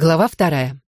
Глава 2.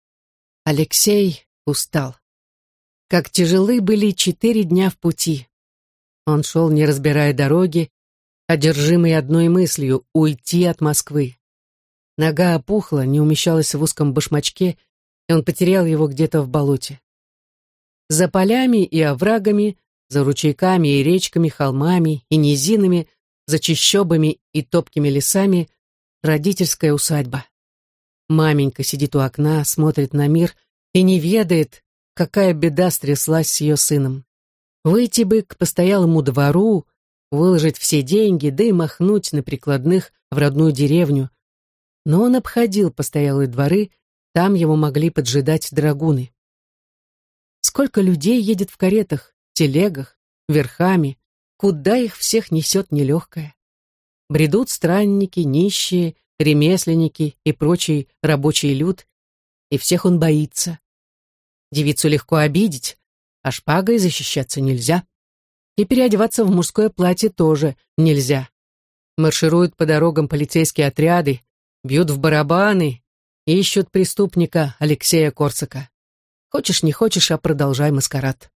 Алексей устал. Как тяжелы были 4 дня в пути. Он шел, не разбирая дороги, одержимый одной мыслью — уйти от Москвы. Нога опухла, не умещалась в узком башмачке, и он потерял его где-то в болоте. За полями и оврагами, за ручейками и речками, холмами и низинами, за чащобами и топкими лесами — родительская усадьба. Маменька сидит у окна, смотрит на мир и не ведает, какая беда стряслась с ее сыном. Выйти бы к постоялому двору, выложить все деньги, да и махнуть на прикладных в родную деревню. Но он обходил постоялые дворы, там его могли поджидать драгуны. Сколько людей едет в каретах, телегах, верхами, куда их всех несет нелегкое. Бредут странники, нищие, ремесленники и прочий рабочий люд, и всех он боится. Девицу легко обидеть, а шпагой защищаться нельзя. И переодеваться в мужское платье тоже нельзя. Маршируют по дорогам полицейские отряды, бьют в барабаны, ищут преступника Алексея Корсака. Хочешь не хочешь, а продолжай маскарад.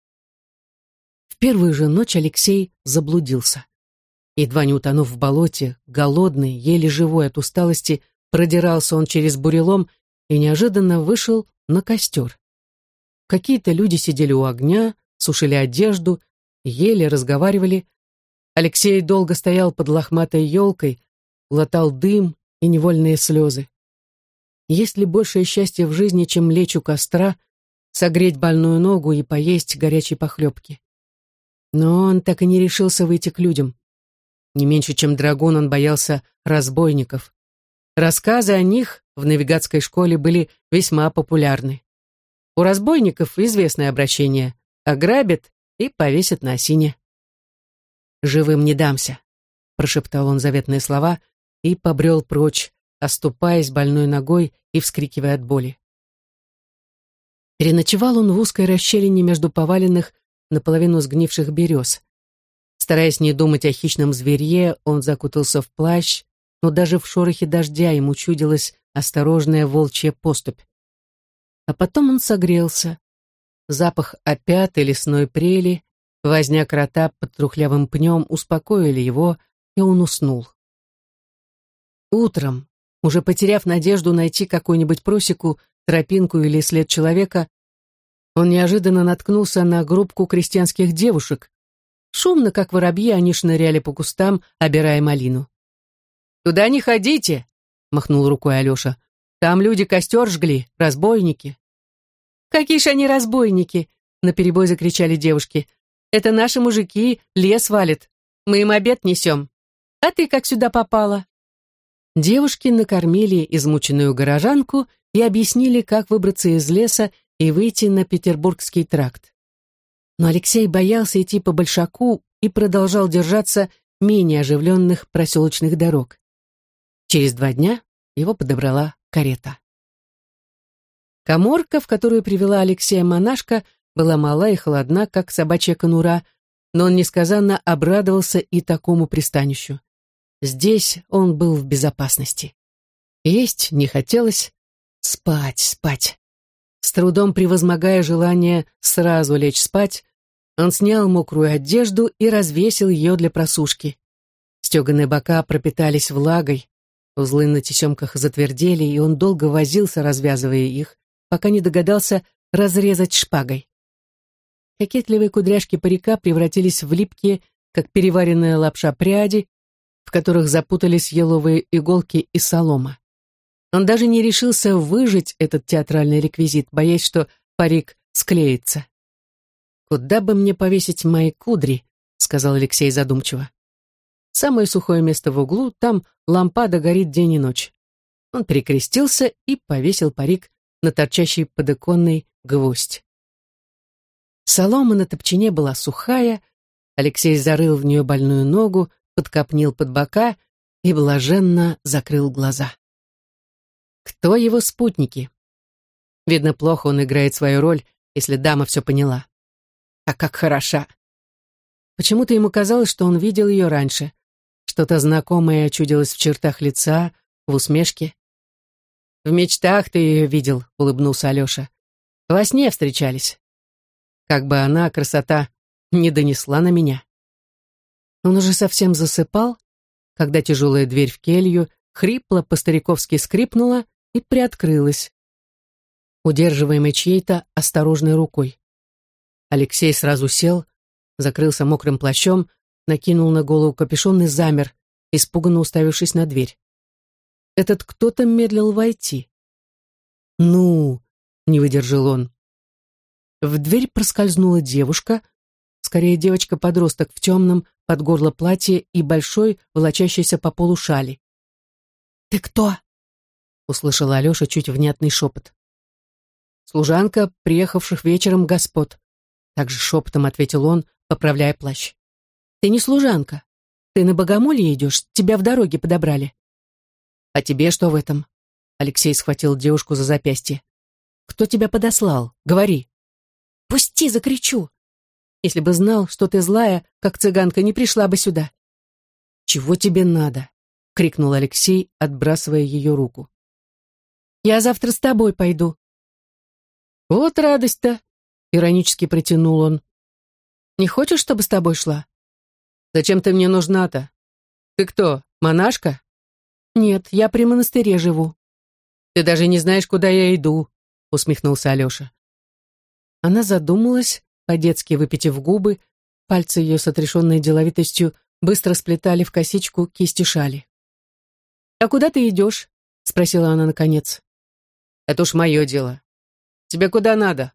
В первую же ночь Алексей заблудился. Едва не утонув в болоте, голодный, еле живой от усталости, продирался он через бурелом и неожиданно вышел на костер. Какие-то люди сидели у огня, сушили одежду, ели, разговаривали. Алексей долго стоял под лохматой елкой, глотал дым и невольные слезы. Есть ли большее счастье в жизни, чем лечь у костра, согреть больную ногу и поесть горячей похлебки? Но он так и не решился выйти к людям. Не меньше, чем драгун, он боялся разбойников. Рассказы о них в навигатской школе были весьма популярны. У разбойников известное обращение: ограбят и повесят на осине. «Живым не дамся», — прошептал он заветные слова и побрел прочь, оступаясь больной ногой и вскрикивая от боли. Переночевал он в узкой расщелине между поваленных, наполовину сгнивших берез. Стараясь не думать о хищном зверье, он закутался в плащ, но даже в шорохе дождя ему чудилась осторожная волчья поступь. А потом он согрелся. Запах опят и лесной прели, возня крота под трухлявым пнем успокоили его, и он уснул. Утром, уже потеряв надежду найти какую-нибудь просеку, тропинку или след человека, он неожиданно наткнулся на группку крестьянских девушек. Шумно, как воробьи, они шныряли по кустам, обирая малину. «Туда не ходите!» — махнул рукой Алеша. «Там люди костер жгли, разбойники». «Какие ж они разбойники!» — наперебой закричали девушки. «Это наши мужики лес валят. Мы им обед несем. А ты как сюда попала?» Девушки накормили измученную горожанку и объяснили, как выбраться из леса и выйти на Петербургский тракт. Но Алексей боялся идти по большаку и продолжал держаться менее оживленных проселочных дорог. Через 2 дня его подобрала карета. Каморка, в которую привела Алексея монашка, была мала и холодна, как собачья конура, но он несказанно обрадовался и такому пристанищу. Здесь он был в безопасности. Есть не хотелось, спать. С трудом превозмогая желание сразу лечь спать, он снял мокрую одежду и развесил ее для просушки. Стеганые бока пропитались влагой, узлы на тесемках затвердели, и он долго возился, развязывая их, пока не догадался разрезать шпагой. Кокетливые кудряшки парика превратились в липкие, как переваренная лапша, пряди, в которых запутались еловые иголки и солома. Он даже не решился выжать этот театральный реквизит, боясь, что парик склеится. «Куда бы мне повесить мои кудри?» — сказал Алексей задумчиво. «Самое сухое место в углу, там лампада горит день и ночь». Он перекрестился и повесил парик на торчащий подоконный гвоздь. Солома на топчине была сухая, Алексей зарыл в нее больную ногу, подкопнил под бока и блаженно закрыл глаза. Кто его спутники? Видно, плохо он играет свою роль, если дама все поняла. А как хороша! Почему-то ему казалось, что он видел ее раньше. Что-то знакомое чудилось в чертах лица, в усмешке. В мечтах ты ее видел», — улыбнулся Алеша. «Во сне встречались. Как бы она, красота, не донесла на меня». Он уже совсем засыпал, когда тяжелая дверь в келью хрипло по-стариковски скрипнула и приоткрылась, удерживаемой чьей-то осторожной рукой. Алексей сразу сел, закрылся мокрым плащом, накинул на голову капюшон и замер, испуганно уставившись на дверь. Этот кто-то медлил войти. «Ну!» — не выдержал он. В дверь проскользнула девушка, скорее девочка-подросток в темном под горло платье и большой, волочащейся по полу шали. «Ты кто?» — услышала Алеша чуть внятный шепот. «Служанка, приехавших вечером господ», — также шепотом ответил он, поправляя плащ. «Ты не служанка. Ты на богомолье идешь, тебя в дороге подобрали». «А тебе что в этом?» Алексей схватил девушку за запястье. «Кто тебя подослал? Говори». «Пусти, закричу! Если бы знал, что ты злая, как цыганка, не пришла бы сюда». «Чего тебе надо?» — крикнул Алексей, отбрасывая ее руку. «Я завтра с тобой пойду». «Вот радость-то!» — иронически протянул он. «Не хочешь, чтобы с тобой шла?» «Зачем ты мне нужна-то? Ты кто, монашка?» «Нет, я при монастыре живу». «Ты даже не знаешь, куда я иду», — усмехнулся Алеша. Она задумалась, по-детски выпитив губы, пальцы ее с отрешенной деловитостью быстро сплетали в косичку кисти шали. «А куда ты идешь?» — спросила она наконец. «Это уж мое дело. Тебе куда надо?»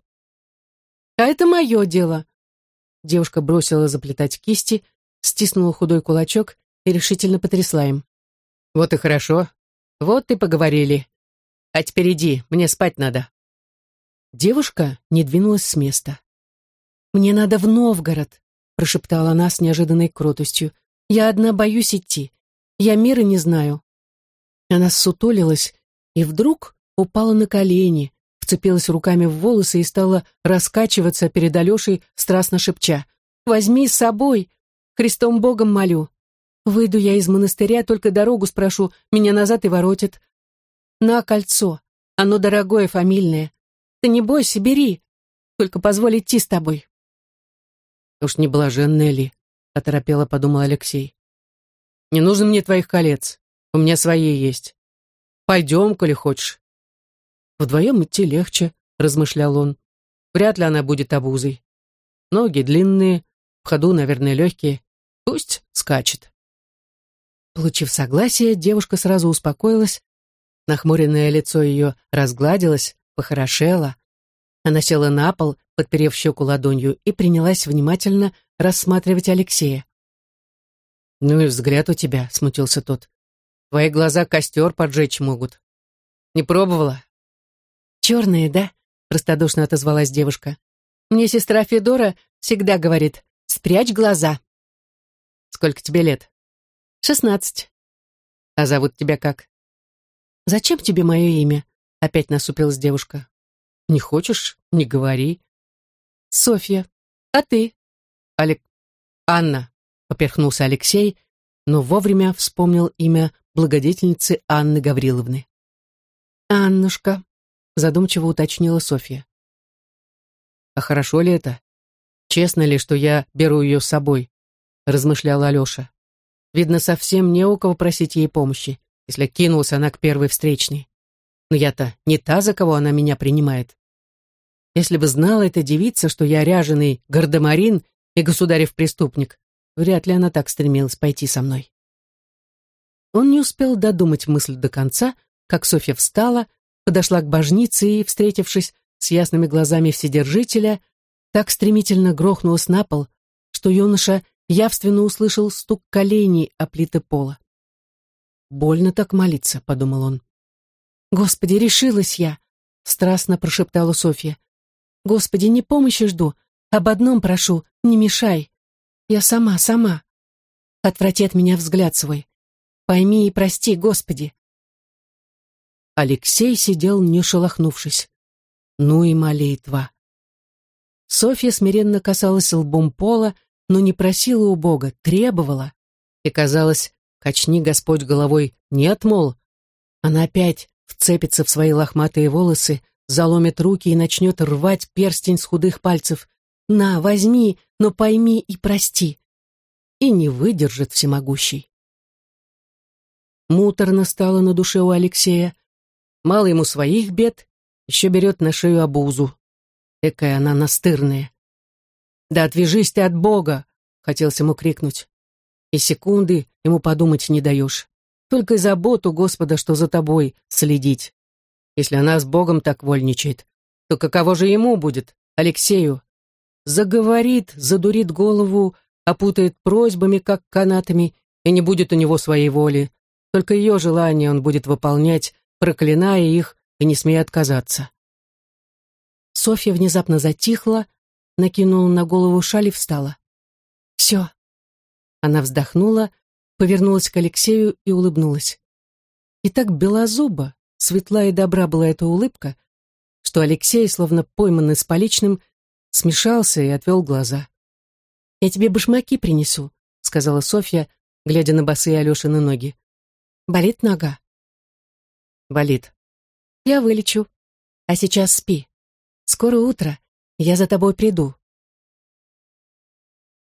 «А это мое дело». Девушка бросила заплетать кисти, стиснула худой кулачок и решительно потрясла им. «Вот и хорошо. Вот и поговорили. А теперь иди, мне спать надо». Девушка не двинулась с места. «Мне надо в Новгород», — прошептала она с неожиданной кротостью. «Я одна боюсь идти. Я мира не знаю». Она ссутулилась и вдруг упала на колени, вцепилась руками в волосы и стала раскачиваться перед Алешей, страстно шепча. «Возьми с собой! Христом Богом молю! Выйду я из монастыря, только дорогу спрошу, меня назад и воротят. На кольцо, оно дорогое, фамильное. Ты не бойся, бери, только позволь идти с тобой». «Уж не блаженная ли?» — оторопело подумал Алексей. «Не нужно мне твоих колец, у меня свои есть. Пойдем, коли хочешь». «Вдвоем идти легче», — размышлял он. «Вряд ли она будет обузой. Ноги длинные, в ходу, наверное, легкие. Пусть скачет». Получив согласие, девушка сразу успокоилась, нахмуренное лицо ее разгладилось, похорошело. Она села на пол, подперев щеку ладонью, и принялась внимательно рассматривать Алексея. «Ну и взгляд у тебя», — смутился тот. «Твои глаза костер поджечь могут. Не пробовала?» «Черные, да?» — простодушно отозвалась девушка. «Мне сестра Федора всегда говорит, спрячь глаза». «Сколько тебе лет?» 16. «А зовут тебя как?» «Зачем тебе мое имя?» — опять насупилась девушка. «Не хочешь? Не говори». «Софья. А ты?» «Анна», — поперхнулся Алексей, но вовремя вспомнил имя благодетельницы Анны Гавриловны. «Аннушка», — задумчиво уточнила Софья. «А хорошо ли это? Честно ли, что я беру ее с собой?» — размышлял Алеша. «Видно, совсем не у кого просить ей помощи, если кинулась она к первой встречной. Но я-то не та, за кого она меня принимает. Если бы знала эта девица, что я ряженый гардемарин и государев преступник, вряд ли она так стремилась пойти со мной». Он не успел додумать мысль до конца, как Софья встала, подошла к божнице и, встретившись с ясными глазами Вседержителя, так стремительно грохнулась на пол, что юноша явственно услышал стук коленей о плиты пола. «Больно так молиться», — подумал он. «Господи, решилась я!» — страстно прошептала Софья. «Господи, не помощи жду, об одном прошу, не мешай. Я сама. Отврати от меня взгляд свой. Пойми и прости, Господи». Алексей сидел, не шелохнувшись. Ну и молитва. Софья смиренно касалась лбом пола, но не просила у Бога, требовала. И казалось, качни Господь головой, нет, мол. Она опять вцепится в свои лохматые волосы, заломит руки и начнет рвать перстень с худых пальцев. «На, возьми, но пойми и прости!» И не выдержит всемогущий. Муторно стало на душе у Алексея. Мало ему своих бед, еще берет на шею обузу. Экая она настырная. «Да отвяжись ты от Бога!» — хотелось ему крикнуть. И секунды ему подумать не даешь. Только и заботу Господа, что за тобой следить. Если она с Богом так вольничает, то каково же ему будет, Алексею? Заговорит, задурит голову, опутает просьбами, как канатами, и не будет у него своей воли. Только ее желания он будет выполнять, проклиная их и не смея отказаться. Софья внезапно затихла, накинула на голову шаль и встала. «Все». Она вздохнула, повернулась к Алексею и улыбнулась. И так белозуба, светла и добра была эта улыбка, что Алексей, словно пойманный с поличным, смешался и отвел глаза. «Я тебе башмаки принесу», — сказала Софья, глядя на босые Алешины ноги. «Болит нога?» «Болит». «Я вылечу. А сейчас спи. Скоро утро. Я за тобой приду».